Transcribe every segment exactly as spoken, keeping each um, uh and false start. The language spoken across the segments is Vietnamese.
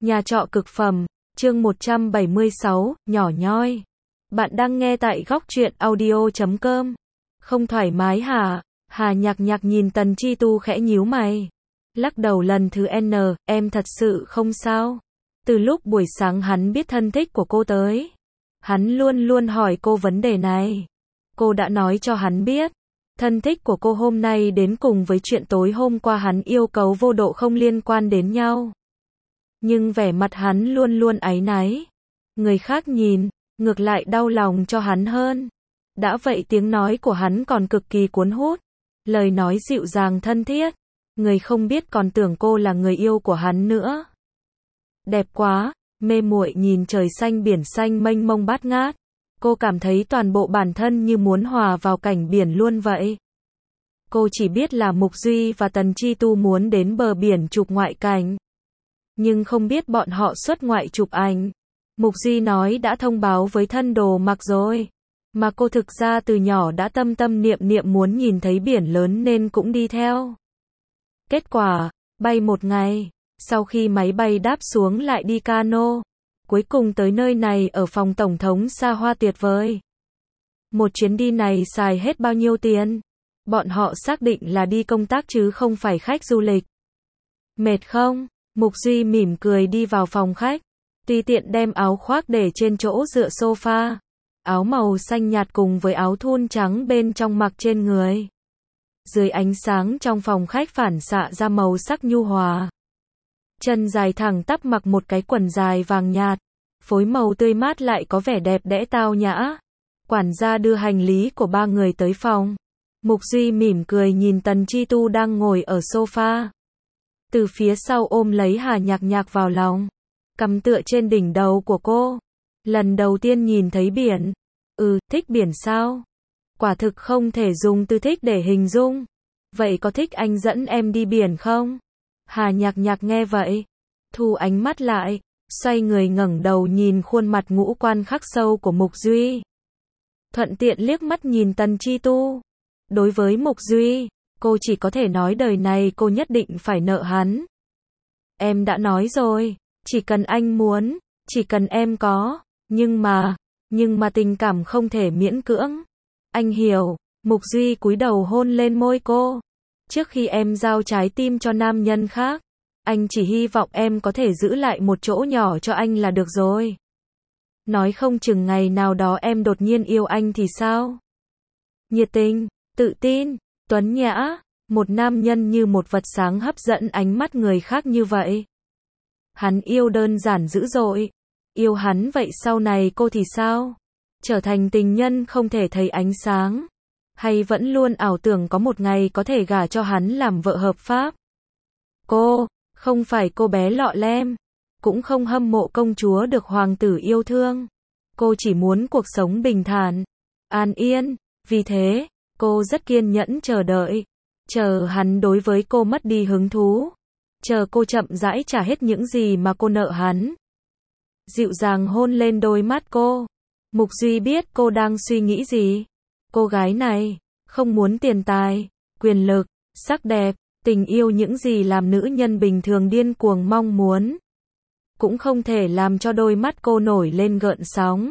Nhà trọ cực phẩm, chương một trăm bảy mươi sáu, nhỏ nhoi. Bạn đang nghe tại góc truyện audio chấm com. Không thoải mái hả? Hà Nhạc Nhạc nhìn Tần Chi Tu khẽ nhíu mày. Lắc đầu lần thứ N, em thật sự không sao. Từ lúc buổi sáng hắn biết thân thích của cô tới, hắn luôn luôn hỏi cô vấn đề này. Cô đã nói cho hắn biết, thân thích của cô hôm nay đến cùng với chuyện tối hôm qua hắn yêu cầu vô độ không liên quan đến nhau. Nhưng vẻ mặt hắn luôn luôn áy náy. Người khác nhìn, ngược lại đau lòng cho hắn hơn. Đã vậy tiếng nói của hắn còn cực kỳ cuốn hút. Lời nói dịu dàng thân thiết. Người không biết còn tưởng cô là người yêu của hắn nữa. Đẹp quá, mê muội nhìn trời xanh biển xanh mênh mông bát ngát. Cô cảm thấy toàn bộ bản thân như muốn hòa vào cảnh biển luôn vậy. Cô chỉ biết là Mục Duy và Tần Chi Tu muốn đến bờ biển chụp ngoại cảnh. Nhưng không biết bọn họ xuất ngoại chụp ảnh. Mục Duy nói đã thông báo với thân đồ mặc rồi. Mà cô thực ra từ nhỏ đã tâm tâm niệm niệm muốn nhìn thấy biển lớn nên cũng đi theo. Kết quả, bay một ngày, sau khi máy bay đáp xuống lại đi cano. Cuối cùng tới nơi này ở phòng tổng thống xa hoa tuyệt vời. Một chuyến đi này xài hết bao nhiêu tiền? Bọn họ xác định là đi công tác chứ không phải khách du lịch. Mệt không? Mục Duy mỉm cười đi vào phòng khách. Tùy tiện đem áo khoác để trên chỗ dựa sofa. Áo màu xanh nhạt cùng với áo thun trắng bên trong mặc trên người. Dưới ánh sáng trong phòng khách phản xạ ra màu sắc nhu hòa. Chân dài thẳng tắp mặc một cái quần dài vàng nhạt. Phối màu tươi mát lại có vẻ đẹp đẽ tao nhã. Quản gia đưa hành lý của ba người tới phòng. Mục Duy mỉm cười nhìn Tần Chi Tu đang ngồi ở sofa. Từ phía sau ôm lấy Hà Nhạc Nhạc vào lòng. Cầm tựa trên đỉnh đầu của cô. Lần đầu tiên nhìn thấy biển. Ừ, thích biển sao? Quả thực không thể dùng từ thích để hình dung. Vậy có thích anh dẫn em đi biển không? Hà Nhạc Nhạc nghe vậy. Thu ánh mắt lại. Xoay người ngẩng đầu nhìn khuôn mặt ngũ quan khắc sâu của Mục Duy. Thuận tiện liếc mắt nhìn Tần Chi Tu. Đối với Mục Duy, cô chỉ có thể nói đời này cô nhất định phải nợ hắn. Em đã nói rồi, chỉ cần anh muốn, chỉ cần em có, nhưng mà, nhưng mà tình cảm không thể miễn cưỡng. Anh hiểu, Mục Duy cúi đầu hôn lên môi cô. Trước khi em giao trái tim cho nam nhân khác, anh chỉ hy vọng em có thể giữ lại một chỗ nhỏ cho anh là được rồi. Nói không chừng ngày nào đó em đột nhiên yêu anh thì sao? Nhiệt tình, tự tin, tuấn nhã, một nam nhân như một vật sáng hấp dẫn ánh mắt người khác như vậy. Hắn yêu đơn giản dữ dội. Yêu hắn vậy sau này cô thì sao? Trở thành tình nhân không thể thấy ánh sáng? Hay vẫn luôn ảo tưởng có một ngày có thể gả cho hắn làm vợ hợp pháp? Cô, không phải cô bé lọ lem, cũng không hâm mộ công chúa được hoàng tử yêu thương. Cô chỉ muốn cuộc sống bình thản, an yên, vì thế, cô rất kiên nhẫn chờ đợi, chờ hắn đối với cô mất đi hứng thú, chờ cô chậm rãi trả hết những gì mà cô nợ hắn. Dịu dàng hôn lên đôi mắt cô. Mục Duy biết cô đang suy nghĩ gì. Cô gái này, không muốn tiền tài, quyền lực, sắc đẹp, tình yêu những gì làm nữ nhân bình thường điên cuồng mong muốn. Cũng không thể làm cho đôi mắt cô nổi lên gợn sóng.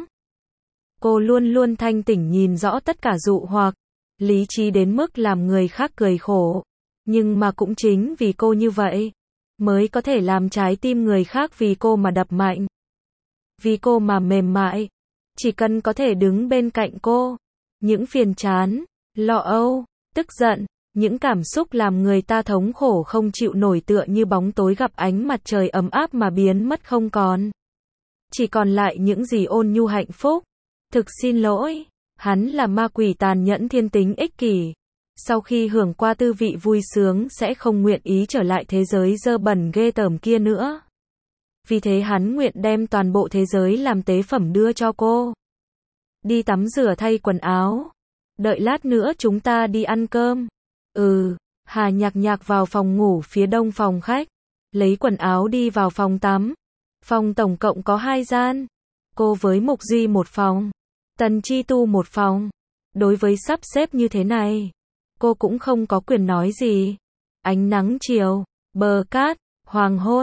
Cô luôn luôn thanh tỉnh nhìn rõ tất cả dụ hoặc, lý trí đến mức làm người khác cười khổ. Nhưng mà cũng chính vì cô như vậy, mới có thể làm trái tim người khác vì cô mà đập mạnh. Vì cô mà mềm mại. Chỉ cần có thể đứng bên cạnh cô. Những phiền chán, lo âu, tức giận, những cảm xúc làm người ta thống khổ không chịu nổi tựa như bóng tối gặp ánh mặt trời ấm áp mà biến mất không còn. Chỉ còn lại những gì ôn nhu hạnh phúc. Thực xin lỗi, hắn là ma quỷ tàn nhẫn thiên tính ích kỷ. Sau khi hưởng qua tư vị vui sướng sẽ không nguyện ý trở lại thế giới dơ bẩn ghê tởm kia nữa. Vì thế hắn nguyện đem toàn bộ thế giới làm tế phẩm đưa cho cô. Đi tắm rửa thay quần áo. Đợi lát nữa chúng ta đi ăn cơm. Ừ, Hà Nhạc Nhạc vào phòng ngủ phía đông phòng khách. Lấy quần áo đi vào phòng tắm. Phòng tổng cộng có hai gian. Cô với Mục Duy một phòng. Tần Chi Tu một phòng. Đối với sắp xếp như thế này, cô cũng không có quyền nói gì. Ánh nắng chiều, bờ cát, hoàng hôn,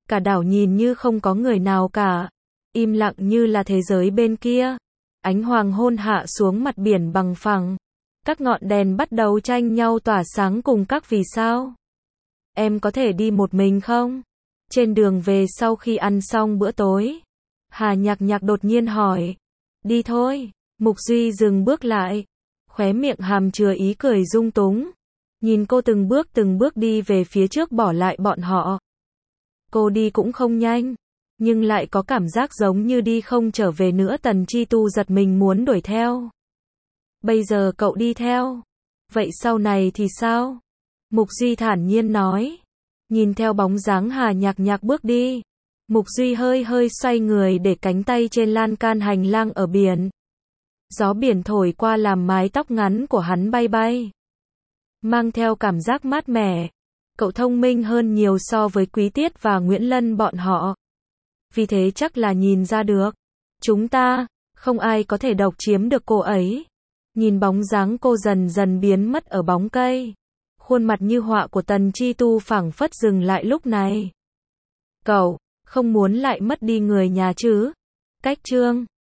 Cả đảo nhìn như không có người nào cả. Im lặng như là thế giới bên kia. Ánh hoàng hôn hạ xuống mặt biển bằng phẳng. Các ngọn đèn bắt đầu tranh nhau tỏa sáng cùng các vì sao. Em có thể đi một mình không? Trên đường về sau khi ăn xong bữa tối, Hà Nhạc Nhạc đột nhiên hỏi. Đi thôi. Mục Duy dừng bước lại. Khóe miệng hàm chứa ý cười dung túng. Nhìn cô từng bước từng bước đi về phía trước bỏ lại bọn họ. Cô đi cũng không nhanh, nhưng lại có cảm giác giống như đi không trở về nữa. Tần Chi Tu giật mình muốn đuổi theo. Bây giờ cậu đi theo. Vậy sau này thì sao? Mục Duy thản nhiên nói. Nhìn theo bóng dáng Hà Nhạc Nhạc bước đi. Mục Duy hơi hơi xoay người để cánh tay trên lan can hành lang ở biển. Gió biển thổi qua làm mái tóc ngắn của hắn bay bay. Mang theo cảm giác mát mẻ. Cậu thông minh hơn nhiều so với Quý Tiết và Nguyễn Lân bọn họ. Vì thế chắc là nhìn ra được. Chúng ta, không ai có thể độc chiếm được cô ấy. Nhìn bóng dáng cô dần dần biến mất ở bóng cây. Khuôn mặt như họa của Tần Chi Tu phảng phất dừng lại lúc này. Cậu, không muốn lại mất đi người nhà chứ? Cách chương